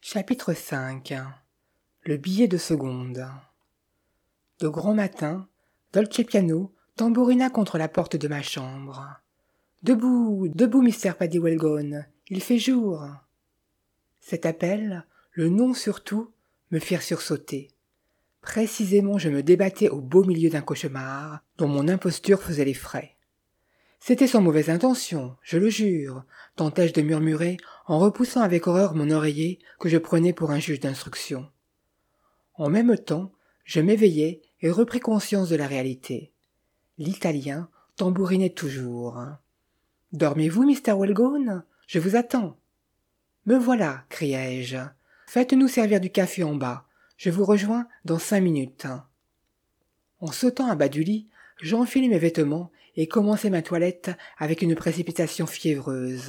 Chapitre 5. Le billet de seconde. De grand matin, Dolcepiano tambourina contre la porte de ma chambre. « Debout, debout, Mr. Paddy Wellgone, il fait jour !» Cet appel, le nom surtout, me firent sursauter. Précisément, je me débattais au beau milieu d'un cauchemar, dont mon imposture faisait les frais. C'était sans mauvaise intention, je le jure, tentai-je de murmurer en repoussant avec horreur mon oreiller que je prenais pour un juge d'instruction. En même temps, je m'éveillai et repris conscience de la réalité. L'Italien tambourinait toujours. « Dormez-vous, Mr. Wellgone ? Je vous attends. »« Me voilà, criai-je. Faites-nous servir du café en bas. Je vous rejoins dans 5 minutes. » En sautant à bas du lit, j'enfilai mes vêtements et commençai ma toilette avec une précipitation fiévreuse.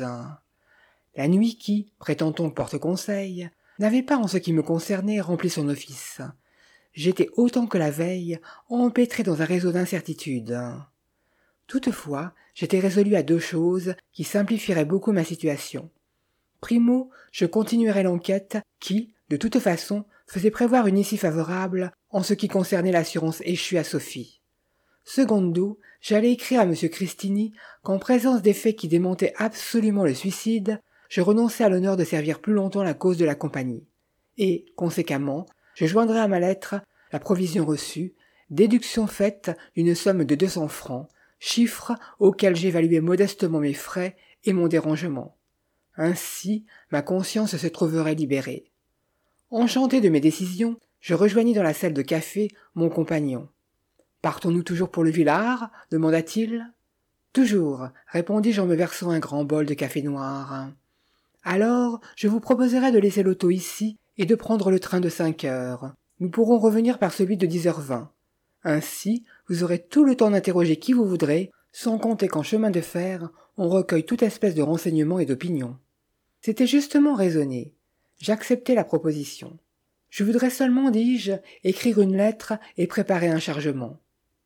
La nuit qui, prétend-on, porte conseil, n'avait pas en ce qui me concernait rempli son office. J'étais autant que la veille empêtré dans un réseau d'incertitudes. Toutefois, j'étais résolu à 2 choses qui simplifieraient beaucoup ma situation. Primo, je continuerais l'enquête qui, de toute façon, faisait prévoir une issue favorable en ce qui concernait l'assurance échue à Sophie. Secondo, j'allais écrire à M. Cristini qu'en présence des faits qui démentaient absolument le suicide, je renonçais à l'honneur de servir plus longtemps la cause de la compagnie. Et, conséquemment, je joindrais à ma lettre la provision reçue, déduction faite d'une somme de 200 francs, chiffre auquel j'évaluais modestement mes frais et mon dérangement. Ainsi, ma conscience se trouverait libérée. Enchanté de mes décisions, je rejoignis dans la salle de café mon compagnon. « Partons-nous toujours pour le Villard ?» demanda-t-il. « Toujours, » répondis-je en me versant un grand bol de café noir. « Alors, je vous proposerai de laisser l'auto ici et de prendre le train de 5 heures. Nous pourrons revenir par celui de 10h20. Ainsi, vous aurez tout le temps d'interroger qui vous voudrez, sans compter qu'en chemin de fer, on recueille toute espèce de renseignements et d'opinions. » C'était justement raisonné. J'acceptai la proposition. Je voudrais seulement, dis-je, écrire une lettre et préparer un chargement.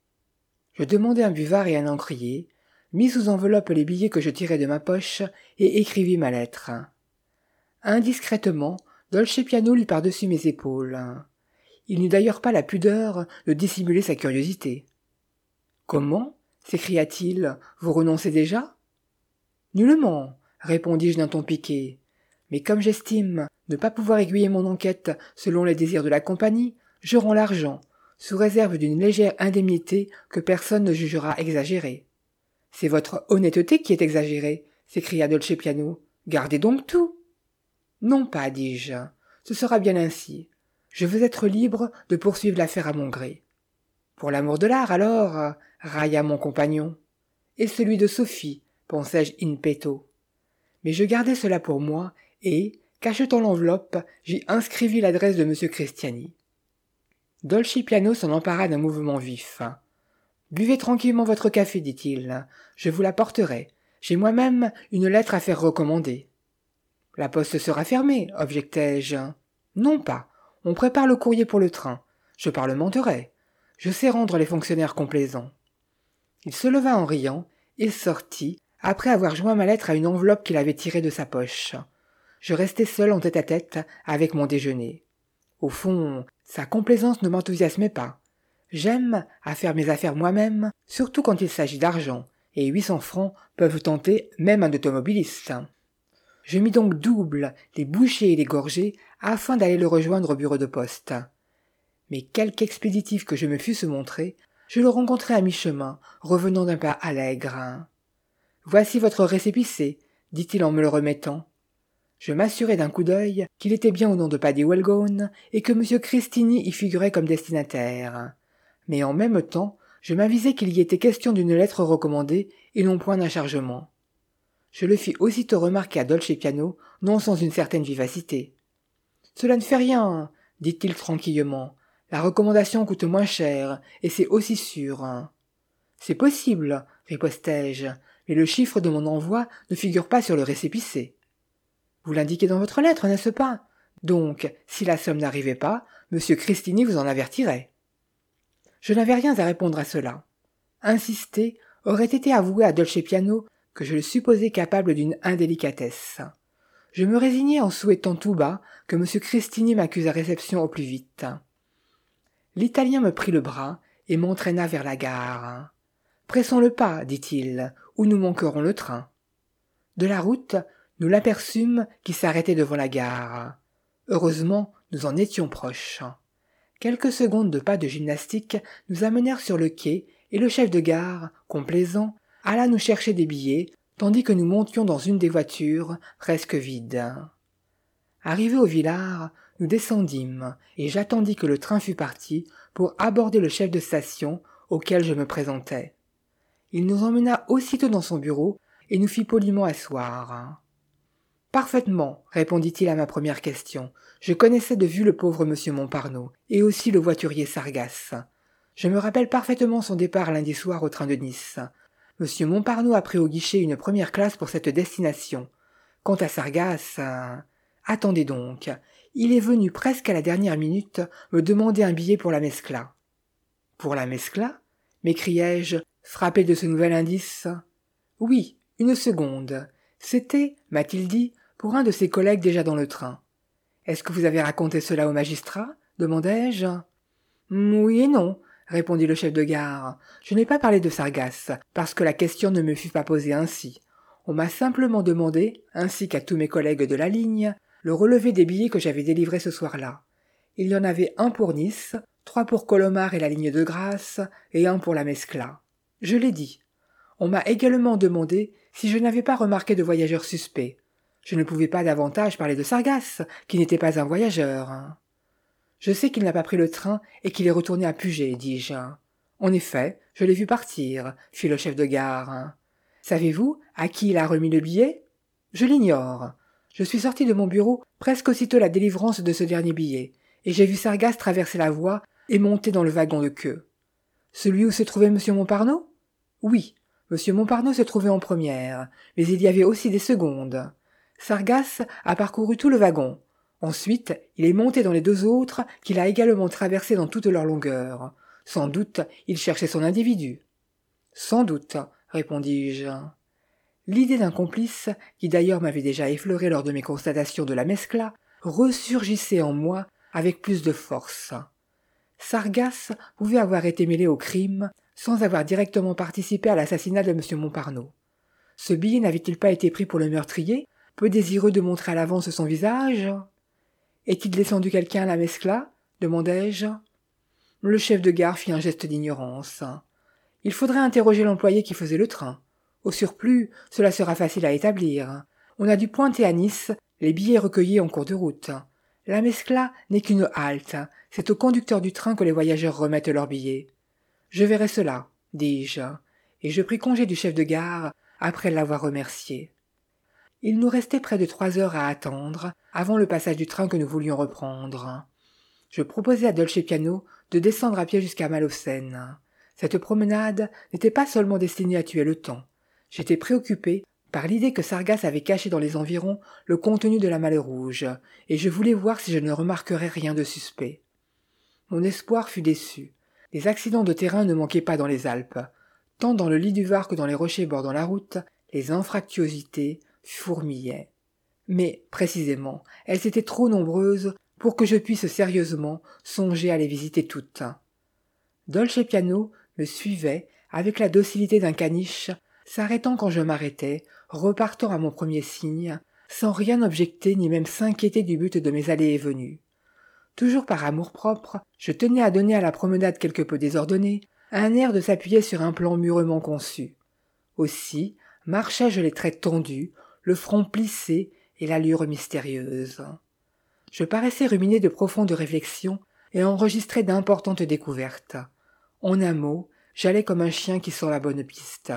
Je demandai un buvard et un encrier, mis sous enveloppe les billets que je tirai de ma poche et écrivis ma lettre. Indiscrètement, Dolcepiano lut par-dessus mes épaules. Il n'eut d'ailleurs pas la pudeur de dissimuler sa curiosité. « Comment ? S'écria-t-il, vous renoncez déjà ?»« Nullement, répondis-je d'un ton piqué. Mais comme j'estime ne pas pouvoir aiguiller mon enquête selon les désirs de la compagnie, je rends l'argent, sous réserve d'une légère indemnité que personne ne jugera exagérée. »« C'est votre honnêteté qui est exagérée, » s'écria Dolcepiano. « Gardez donc tout. »« Non pas, dis-je. Ce sera bien ainsi. Je veux être libre de poursuivre l'affaire à mon gré. »« Pour l'amour de l'art, alors, » railla mon compagnon. « Et celui de Sophie, pensai-je in petto. Mais je gardai cela pour moi, et, cachetant l'enveloppe, j'y inscrivis l'adresse de M. Cristiani. Dolcepiano s'en empara d'un mouvement vif. « Buvez tranquillement votre café, dit-il. Je vous l'apporterai. J'ai moi-même une lettre à faire recommander. »« La poste sera fermée, objectai-je. »« Non pas. On prépare le courrier pour le train. Je parlementerai. Je sais rendre les fonctionnaires complaisants. » Il se leva en riant et sortit, après avoir joint ma lettre à une enveloppe qu'il avait tirée de sa poche. Je restai seul en tête-à-tête avec mon déjeuner. Au fond, sa complaisance ne m'enthousiasmait pas. J'aime à faire mes affaires moi-même, surtout quand il s'agit d'argent, et 800 francs peuvent tenter même un automobiliste. Je mis donc double, les bouchées et les gorgées, afin d'aller le rejoindre au bureau de poste. Mais quelque expéditif que je me fusse montré, je le rencontrai à mi-chemin, revenant d'un pas allègre. « Voici votre récépissé, » dit-il en me le remettant. Je m'assurai d'un coup d'œil qu'il était bien au nom de Paddy Wellgone et que M. Cristini y figurait comme destinataire. Mais en même temps, je m'avisai qu'il y était question d'une lettre recommandée et non point d'un chargement. Je le fis aussitôt remarquer à Dolcepiano, non sans une certaine vivacité. « Cela ne fait rien, » dit-il tranquillement. « La recommandation coûte moins cher, et c'est aussi sûr. »« C'est possible, » ripostai-je, « mais le chiffre de mon envoi ne figure pas sur le récépissé. » Vous l'indiquez dans votre lettre, n'est-ce pas? Donc, si la somme n'arrivait pas, M. Cristini vous en avertirait. Je n'avais rien à répondre à cela. Insister aurait été avouer à Dolcepiano que je le supposais capable d'une indélicatesse. Je me résignai en souhaitant tout bas que M. Cristini m'accuse à réception au plus vite. L'Italien me prit le bras et m'entraîna vers la gare. « Pressons le pas, dit-il, ou nous manquerons le train. » De la route, nous l'aperçûmes qui s'arrêtait devant la gare. Heureusement, nous en étions proches. Quelques secondes de pas de gymnastique nous amenèrent sur le quai et le chef de gare, complaisant, alla nous chercher des billets, tandis que nous montions dans une des voitures, presque vide. Arrivés au Villard, nous descendîmes, et j'attendis que le train fût parti pour aborder le chef de station auquel je me présentais. Il nous emmena aussitôt dans son bureau et nous fit poliment asseoir. « Parfaitement, répondit-il à ma première question. Je connaissais de vue le pauvre monsieur Montparnaud, et aussi le voiturier Sargasses. Je me rappelle parfaitement son départ lundi soir au train de Nice. Monsieur Montparnaud a pris au guichet une première classe pour cette destination. Quant à Sargasses... Attendez donc, il est venu presque à la dernière minute me demander un billet pour la Mescla. »« Pour la Mescla » m'écriai-je, frappé de ce nouvel indice. « Oui, une seconde. C'était, m'a-t-il dit, pour un de ses collègues déjà dans le train. »« Est-ce que vous avez raconté cela au magistrat ?» demandai-je. « Oui et non, » répondit le chef de gare. « Je n'ai pas parlé de Sargasses, parce que la question ne me fut pas posée ainsi. On m'a simplement demandé, ainsi qu'à tous mes collègues de la ligne, le relevé des billets que j'avais délivrés ce soir-là. Il y en avait un pour Nice, 3 pour Colomar et la ligne de Grasse, et un pour la Mescla. Je l'ai dit. On m'a également demandé si je n'avais pas remarqué de voyageurs suspects. Je ne pouvais pas davantage parler de Sargasses, qui n'était pas un voyageur. Je sais qu'il n'a pas pris le train et qu'il est retourné à Puget, dis-je. En effet, je l'ai vu partir, fit le chef de gare. Savez-vous à qui il a remis le billet? Je l'ignore. Je suis sorti de mon bureau presque aussitôt la délivrance de ce dernier billet, et j'ai vu Sargasses traverser la voie et monter dans le wagon de queue. Celui où se trouvait M. Montparnaud? Oui, M. Montparnaud se trouvait en première, mais il y avait aussi des secondes. Sargasses a parcouru tout le wagon. Ensuite, il est monté dans les 2 autres qu'il a également traversés dans toute leur longueur. Sans doute, il cherchait son individu. Sans doute, répondis-je. L'idée d'un complice, qui d'ailleurs m'avait déjà effleuré lors de mes constatations de la Mescla, ressurgissait en moi avec plus de force. Sargasses pouvait avoir été mêlé au crime sans avoir directement participé à l'assassinat de M. Montparnaud. Ce billet n'avait-il pas été pris pour le meurtrier, peu désireux de montrer à l'avance son visage? Est-il descendu quelqu'un à la Mescla? Demandai-je. Le chef de gare fit un geste d'ignorance. Il faudrait interroger l'employé qui faisait le train. Au surplus, cela sera facile à établir. On a dû pointer à Nice les billets recueillis en cours de route. La Mescla n'est qu'une halte. C'est au conducteur du train que les voyageurs remettent leurs billets. Je verrai cela, dis-je, et je pris congé du chef de gare après l'avoir remercié. Il nous restait près de 3 heures à attendre avant le passage du train que nous voulions reprendre. Je proposai à Dolcepiano de descendre à pied jusqu'à Malaucène. Cette promenade n'était pas seulement destinée à tuer le temps. J'étais préoccupé par l'idée que Sargasses avait caché dans les environs le contenu de la Malle Rouge, et je voulais voir si je ne remarquerais rien de suspect. Mon espoir fut déçu. Les accidents de terrain ne manquaient pas dans les Alpes. Tant dans le lit du Var que dans les rochers bordant la route, les anfractuosités fourmillaient. Mais, précisément, elles étaient trop nombreuses pour que je puisse sérieusement songer à les visiter toutes. Dolcepiano me suivait avec la docilité d'un caniche, s'arrêtant quand je m'arrêtais, repartant à mon premier signe, sans rien objecter ni même s'inquiéter du but de mes allées et venues. Toujours par amour-propre, je tenais à donner à la promenade quelque peu désordonnée un air de s'appuyer sur un plan mûrement conçu. Aussi marchais-je les traits tendus, le front plissé et l'allure mystérieuse. Je paraissais ruminer de profondes réflexions et enregistrer d'importantes découvertes. En un mot, j'allais comme un chien qui sent la bonne piste.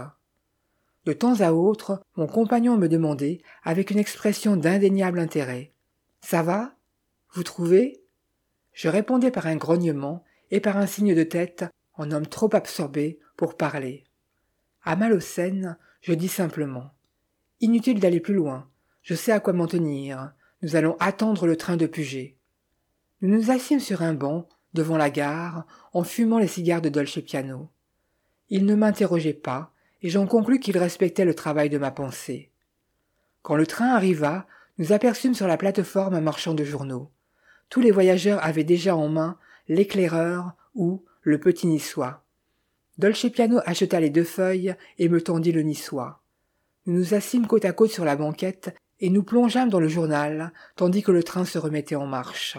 De temps à autre, mon compagnon me demandait, avec une expression d'indéniable intérêt. « Ça va? Vous trouvez ?» Je répondais par un grognement et par un signe de tête, en homme trop absorbé pour parler. À Malaucène, je dis simplement « Inutile d'aller plus loin, je sais à quoi m'en tenir, nous allons attendre le train de Puget. » Nous nous assîmes sur un banc, devant la gare, en fumant les cigares de Dolcepiano. Il ne m'interrogeait pas, et j'en conclus qu'il respectait le travail de ma pensée. Quand le train arriva, nous aperçûmes sur la plate-forme un marchand de journaux. Tous les voyageurs avaient déjà en main l'éclaireur ou le petit niçois. Dolcepiano acheta les 2 feuilles et me tendit le niçois. Nous nous assîmes côte à côte sur la banquette et nous plongeâmes dans le journal, tandis que le train se remettait en marche.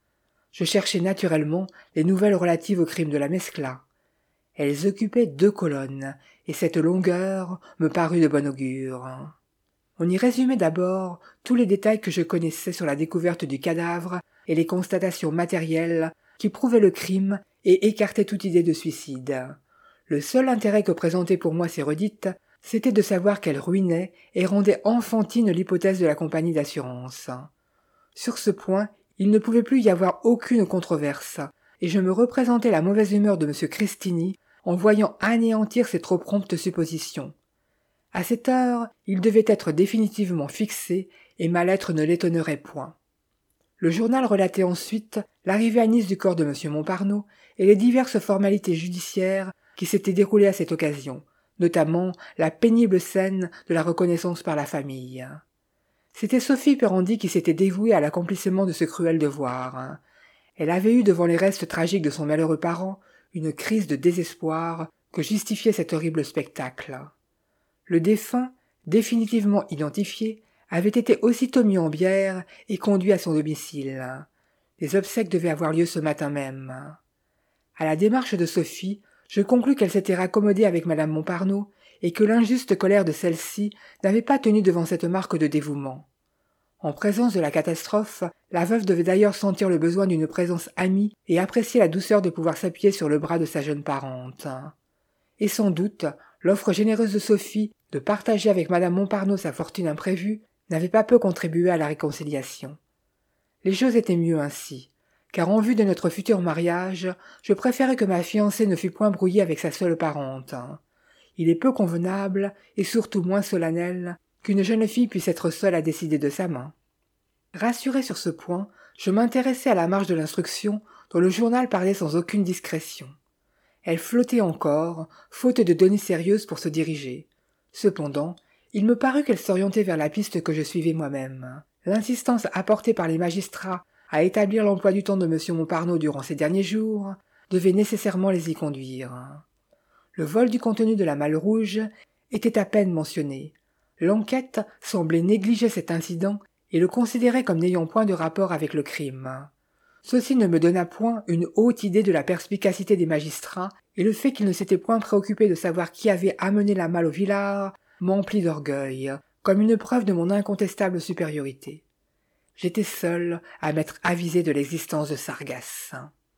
Je cherchai naturellement les nouvelles relatives au crime de la Mescla. Elles occupaient 2 colonnes, et cette longueur me parut de bon augure. On y résumait d'abord tous les détails que je connaissais sur la découverte du cadavre et les constatations matérielles qui prouvaient le crime et écartaient toute idée de suicide. Le seul intérêt que présentait pour moi ces redites, c'était de savoir qu'elles ruinaient et rendaient enfantine l'hypothèse de la compagnie d'assurance. Sur ce point, il ne pouvait plus y avoir aucune controverse, et je me représentais la mauvaise humeur de M. Cristini en voyant anéantir ces trop promptes suppositions. À cette heure, il devait être définitivement fixé, et ma lettre ne l'étonnerait point. Le journal relatait ensuite l'arrivée à Nice du corps de M. Montparnaud et les diverses formalités judiciaires qui s'étaient déroulées à cette occasion, notamment la pénible scène de la reconnaissance par la famille. C'était Sophie Perandi qui s'était dévouée à l'accomplissement de ce cruel devoir. Elle avait eu devant les restes tragiques de son malheureux parent une crise de désespoir que justifiait cet horrible spectacle. Le défunt, définitivement identifié, avait été aussitôt mis en bière et conduit à son domicile. Les obsèques devaient avoir lieu ce matin même. À la démarche de Sophie, je conclus qu'elle s'était raccommodée avec madame Montparnaud et que l'injuste colère de celle-ci n'avait pas tenu devant cette marque de dévouement. En présence de la catastrophe, la veuve devait d'ailleurs sentir le besoin d'une présence amie et apprécier la douceur de pouvoir s'appuyer sur le bras de sa jeune parente. Et sans doute, l'offre généreuse de Sophie de partager avec madame Montparnaud sa fortune imprévue n'avait pas peu contribué à la réconciliation. Les choses étaient mieux ainsi, car en vue de notre futur mariage, je préférais que ma fiancée ne fût point brouillée avec sa seule parente. Il est peu convenable, et surtout moins solennel, qu'une jeune fille puisse être seule à décider de sa main. Rassuré sur ce point, je m'intéressai à la marge de l'instruction, dont le journal parlait sans aucune discrétion. Elle flottait encore, faute de données sérieuses pour se diriger. Cependant, il me parut qu'elle s'orientait vers la piste que je suivais moi-même. L'insistance apportée par les magistrats à établir l'emploi du temps de M. Montparnaud durant ces derniers jours devait nécessairement les y conduire. Le vol du contenu de la Malle Rouge était à peine mentionné. L'enquête semblait négliger cet incident et le considérait comme n'ayant point de rapport avec le crime. Ceci ne me donna point une haute idée de la perspicacité des magistrats, et le fait qu'ils ne s'étaient point préoccupés de savoir qui avait amené la malle au Villard m'emplit d'orgueil, comme une preuve de mon incontestable supériorité. J'étais seul à m'être avisé de l'existence de Sargasses.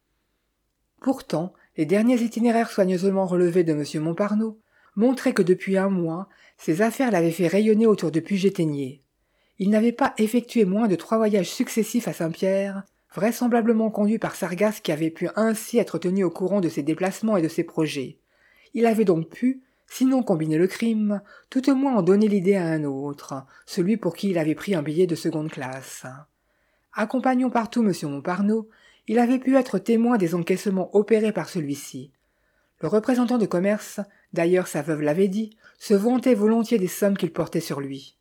Pourtant, les derniers itinéraires soigneusement relevés de M. Montparnaud montraient que depuis 1 mois, ses affaires l'avaient fait rayonner autour de Puget-Théniers. Il n'avait pas effectué moins de 3 voyages successifs à Saint-Pierre, vraisemblablement conduit par Sargasses qui avait pu ainsi être tenu au courant de ses déplacements et de ses projets. Il avait donc pu, sinon combiner le crime, tout au moins en donner l'idée à un autre, celui pour qui il avait pris un billet de seconde classe. Accompagnant partout M. Montparnaud, il avait pu être témoin des encaissements opérés par celui-ci. Le représentant de commerce, d'ailleurs sa veuve l'avait dit, se vantait volontiers des sommes qu'il portait sur lui.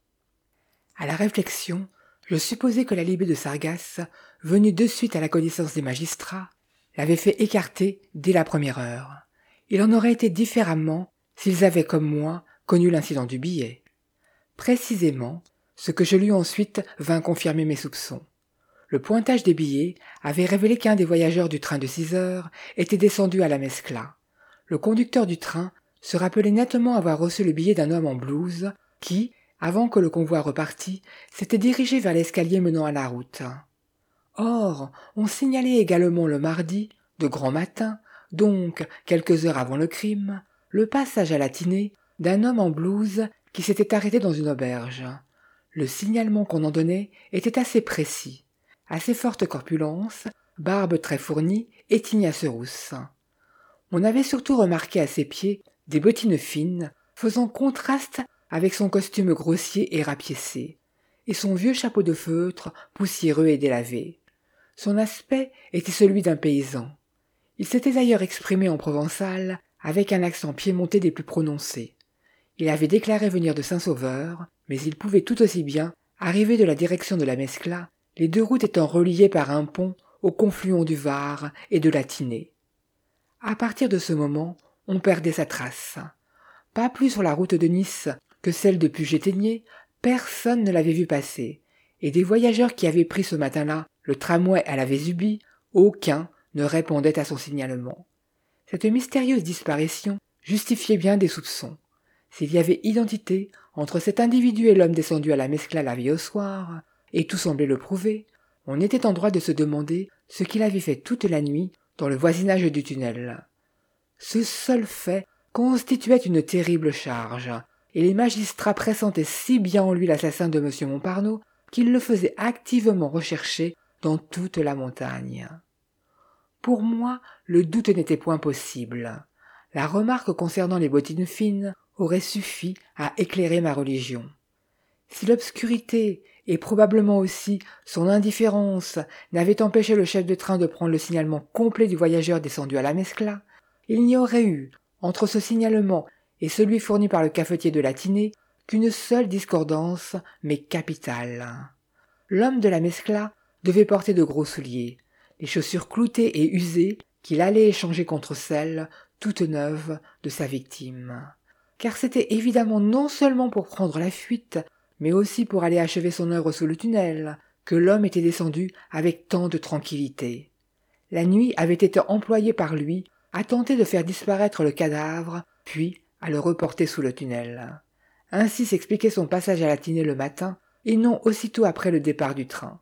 À la réflexion, je supposai que la libée de Sargasses, venue de suite à la connaissance des magistrats, l'avait fait écarter dès la première heure. Il en aurait été différemment s'ils avaient, comme moi, connu l'incident du billet. Précisément, ce que je lus ensuite vint confirmer mes soupçons. Le pointage des billets avait révélé qu'un des voyageurs du train de 6 heures était descendu à la Mescla. Le conducteur du train se rappelait nettement avoir reçu le billet d'un homme en blouse qui, avant que le convoi repartît, s'était dirigé vers l'escalier menant à la route. Or, on signalait également le mardi, de grand matin, donc quelques heures avant le crime, le passage à la Tinée d'un homme en blouse qui s'était arrêté dans une auberge. Le signalement qu'on en donnait était assez précis. Assez forte corpulence, barbe très fournie et tignasse rousse. On avait surtout remarqué à ses pieds des bottines fines, faisant contraste avec son costume grossier et rapiécé, et son vieux chapeau de feutre, poussiéreux et délavé. Son aspect était celui d'un paysan. Il s'était d'ailleurs exprimé en provençal, avec un accent piémontais des plus prononcés. Il avait déclaré venir de Saint-Sauveur, mais il pouvait tout aussi bien Arrivés de la direction de la Mescla, les deux routes étant reliées par un pont au confluent du Var et de la Tinée. À partir de ce moment, on perdait sa trace. Pas plus sur la route de Nice que celle de Puget-Théniers, personne ne l'avait vu passer, et des voyageurs qui avaient pris ce matin-là le tramway à la Vésubie, aucun ne répondait à son signalement. Cette mystérieuse disparition justifiait bien des soupçons. S'il y avait identité entre cet individu et l'homme descendu à la Mescla la veille au soir, et tout semblait le prouver, on était en droit de se demander ce qu'il avait fait toute la nuit dans le voisinage du tunnel. Ce seul fait constituait une terrible charge, et les magistrats pressentaient si bien en lui l'assassin de M. Montparnaud qu'ils le faisaient activement rechercher dans toute la montagne. Pour moi, le doute n'était point possible. La remarque concernant les bottines fines aurait suffi à éclairer ma religion. Si l'obscurité et probablement aussi son indifférence n'avaient empêché le chef de train de prendre le signalement complet du voyageur descendu à la Mescla, il n'y aurait eu, entre ce signalement et celui fourni par le cafetier de la Tinée, qu'une seule discordance, mais capitale. L'homme de la Mescla devait porter de gros souliers, les chaussures cloutées et usées qu'il allait échanger contre celles, toutes neuves, de sa victime. Car c'était évidemment non seulement pour prendre la fuite, mais aussi pour aller achever son œuvre sous le tunnel, que l'homme était descendu avec tant de tranquillité. La nuit avait été employée par lui à tenter de faire disparaître le cadavre, puis à le reporter sous le tunnel. Ainsi s'expliquait son passage à la Tinée le matin, et non aussitôt après le départ du train.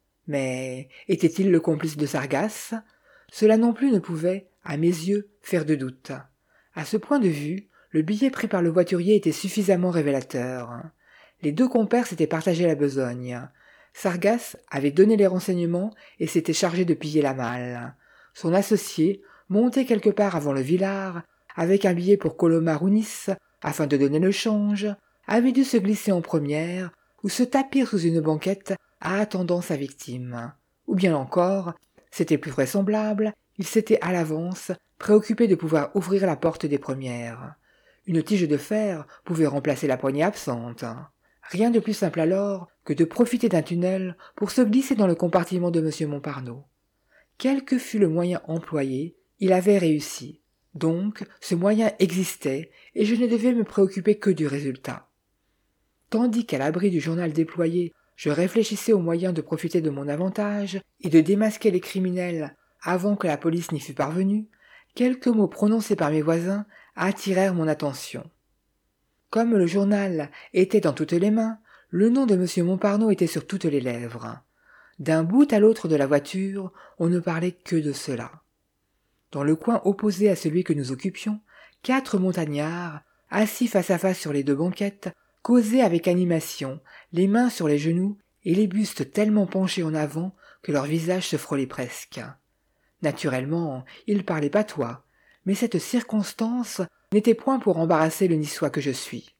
Mais était-il le complice de Sargasses ? Cela non plus ne pouvait, à mes yeux, faire de doute. À ce point de vue, le billet pris par le voiturier était suffisamment révélateur. Les deux compères s'étaient partagé la besogne. Sargasses avait donné les renseignements et s'était chargé de piller la malle. Son associé, monté quelque part avant le Villard, avec un billet pour Colomar ou Nice, afin de donner le change, avait dû se glisser en première ou se tapir sous une banquette attendant sa victime. Ou bien encore, c'était plus vraisemblable, il s'était à l'avance préoccupé de pouvoir ouvrir la porte des premières. Une tige de fer pouvait remplacer la poignée absente. Rien de plus simple alors que de profiter d'un tunnel pour se glisser dans le compartiment de M. Montparnaud. Quel que fût le moyen employé, il avait réussi. Donc, ce moyen existait, et je ne devais me préoccuper que du résultat. Tandis qu'à l'abri du journal déployé, je réfléchissais aux moyens de profiter de mon avantage et de démasquer les criminels avant que la police n'y fût parvenue, quelques mots prononcés par mes voisins attirèrent mon attention. Comme le journal était dans toutes les mains, le nom de M. Montparnaud était sur toutes les lèvres. D'un bout à l'autre de la voiture, on ne parlait que de cela. Dans le coin opposé à celui que nous occupions, 4 montagnards, assis face à face sur les 2 banquettes, causaient avec animation, les mains sur les genoux et les bustes tellement penchés en avant que leurs visages se frôlaient presque. Naturellement, ils parlaient patois, mais cette circonstance n'était point pour embarrasser le niçois que je suis.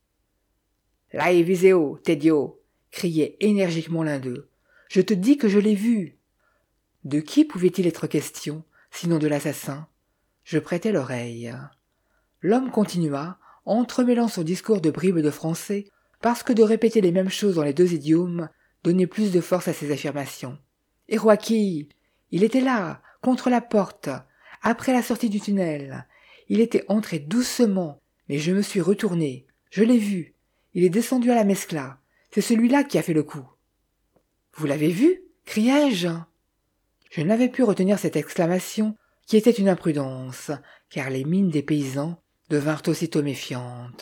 « Lai viseo, Tedio !» criait énergiquement l'un d'eux. « Je te dis que je l'ai vu !» De qui pouvait-il être question, sinon de l'assassin ? Je prêtai l'oreille. L'homme continua, entremêlant son discours de bribes de français, parce que de répéter les mêmes choses dans les 2 idiomes donnait plus de force à ses affirmations. « Et Roaki, il était là, contre la porte, après la sortie du tunnel. Il était entré doucement, mais je me suis retourné. Je l'ai vu. Il est descendu à la Mescla. C'est celui-là qui a fait le coup. »« Vous l'avez vu ?» criai-je. Je n'avais pu retenir cette exclamation, qui était une imprudence, car les mines des paysans devinrent aussitôt méfiantes.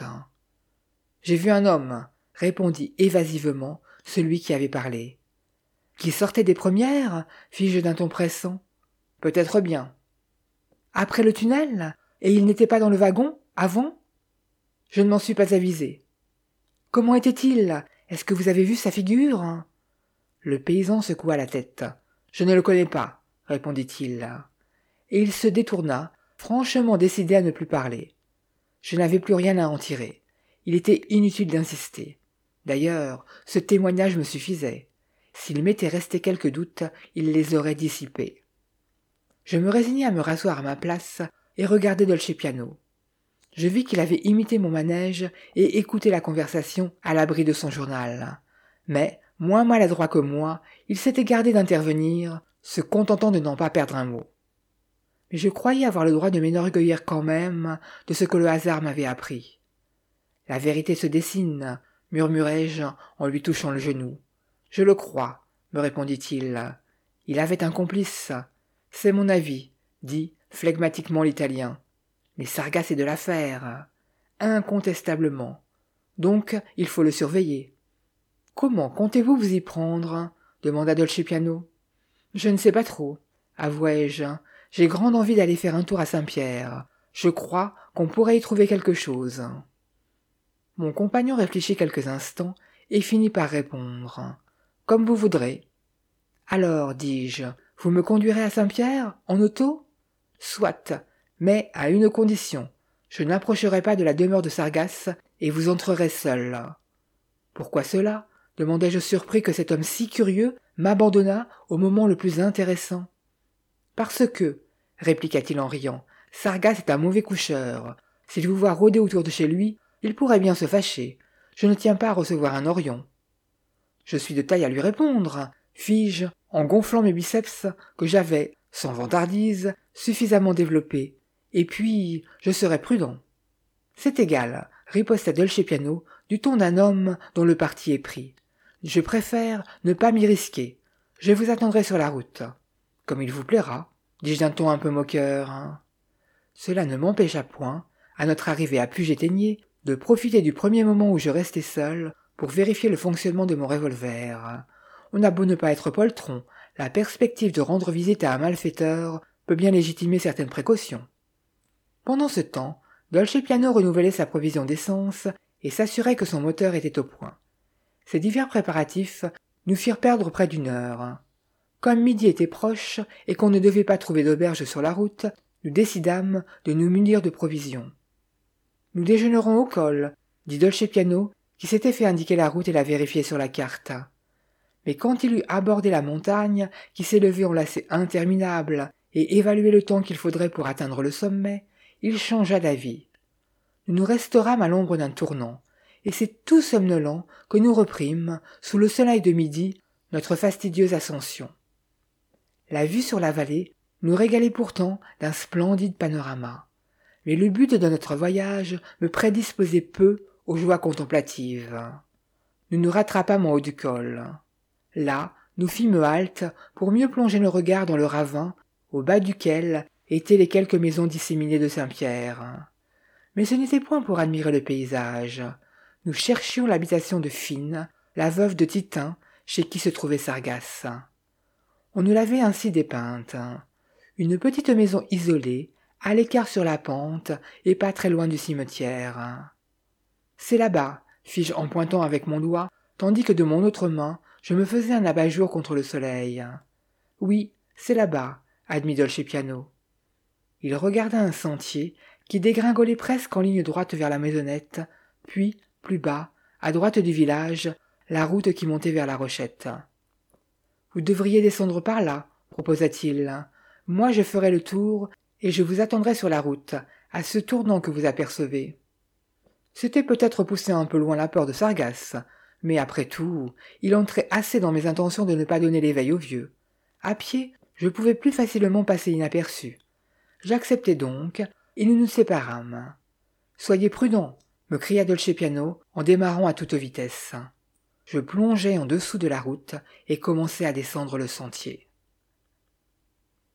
« J'ai vu un homme, » répondit évasivement celui qui avait parlé. « Qui sortait des premières ?» fis-je d'un ton pressant. « Peut-être bien. »« Après le tunnel ? Et il n'était pas dans le wagon, avant ? » ?»« Je ne m'en suis pas avisé. »« Comment était-il ? Est-ce que vous avez vu sa figure ?» Le paysan secoua la tête. « Je ne le connais pas, » répondit-il. Et il se détourna, franchement décidé à ne plus parler. Je n'avais plus rien à en tirer. Il était inutile d'insister. D'ailleurs, ce témoignage me suffisait. S'il m'était resté quelques doutes, il les aurait dissipés. Je me résignai à me rasseoir à ma place et regarder Dolcepiano. Je vis qu'il avait imité mon manège et écouté la conversation à l'abri de son journal. Mais, Moins maladroit que moi, il s'était gardé d'intervenir, se contentant de n'en pas perdre un mot. Mais je croyais avoir le droit de m'enorgueillir quand même de ce que le hasard m'avait appris. La vérité se dessine, murmurai-je en lui touchant le genou. Je le crois, me répondit-il. Il avait un complice. C'est mon avis, dit flegmatiquement l'Italien. Mais Sargas est de l'affaire. Incontestablement. Donc, il faut le surveiller. Comment comptez-vous vous y prendre demanda Dolcepiano. Je ne sais pas trop, avouai-je. J'ai grande envie d'aller faire un tour à Saint-Pierre. Je crois qu'on pourrait y trouver quelque chose. Mon compagnon réfléchit quelques instants et finit par répondre. Comme vous voudrez. Alors, dis-je, vous me conduirez à Saint-Pierre, en auto? Soit, mais à une condition. Je n'approcherai pas de la demeure de Sargas et vous entrerez seul. Pourquoi cela? Demandai-je surpris que cet homme si curieux m'abandonnât au moment le plus intéressant. Parce que, répliqua-t-il en riant, Sargas est un mauvais coucheur. S'il vous voit rôder autour de chez lui, il pourrait bien se fâcher. Je ne tiens pas à recevoir un Orion. Je suis de taille à lui répondre, fis-je, en gonflant mes biceps que j'avais, sans vantardise, suffisamment développés. Et puis, je serai prudent. C'est égal, riposta Dolcepiano, du ton d'un homme dont le parti est pris. Je préfère ne pas m'y risquer. Je vous attendrai sur la route. Comme il vous plaira, dis-je d'un ton un peu moqueur. Cela ne m'empêcha point, à notre arrivée à Puget-Théniers, de profiter du premier moment où je restais seul pour vérifier le fonctionnement de mon revolver. On a beau ne pas être poltron, la perspective de rendre visite à un malfaiteur peut bien légitimer certaines précautions. Pendant ce temps, Dolcepiano renouvelait sa provision d'essence et s'assurait que son moteur était au point. Ces divers préparatifs nous firent perdre près d'une heure. Comme midi était proche et qu'on ne devait pas trouver d'auberge sur la route, nous décidâmes de nous munir de provisions. « Nous déjeunerons au col », dit Dolcepiano, qui s'était fait indiquer la route et la vérifier sur la carte. Mais quand il eut abordé la montagne, qui s'élevait en lacets interminables, et évalué le temps qu'il faudrait pour atteindre le sommet, il changea d'avis. Nous nous restaurâmes à l'ombre d'un tournant, et c'est tout somnolents que nous reprîmes, sous le soleil de midi, notre fastidieuse ascension. La vue sur la vallée nous régalait pourtant d'un splendide panorama, mais le but de notre voyage me prédisposait peu aux joies contemplatives. Nous nous rattrapâmes en haut du col. Là, nous fîmes halte pour mieux plonger nos regards dans le ravin, au bas duquel étaient les quelques maisons disséminées de Saint-Pierre. Mais ce n'était point pour admirer le paysage. Nous cherchions l'habitation de Fine, la veuve de Titin, chez qui se trouvait Sargas. On nous l'avait ainsi dépeinte. Une petite maison isolée, à l'écart sur la pente et pas très loin du cimetière. « C'est là-bas », fis-je en pointant avec mon doigt, tandis que de mon autre main, je me faisais un abat-jour contre le soleil. « Oui, c'est là-bas », admit Dolcepiano. Il regarda un sentier qui dégringolait presque en ligne droite vers la maisonnette, puis, plus bas, à droite du village, la route qui montait vers la Rochette. « Vous devriez descendre par là, proposa-t-il. « Moi je ferai le tour, et je vous attendrai sur la route, à ce tournant que vous apercevez. » C'était peut-être pousser un peu loin la peur de Sargas, mais après tout, il entrait assez dans mes intentions de ne pas donner l'éveil aux vieux. À pied, je pouvais plus facilement passer inaperçu. J'acceptai donc, et nous nous séparâmes. « Soyez prudent !» me cria Dolcepiano en démarrant à toute vitesse. Je plongeai en dessous de la route et commençai à descendre le sentier.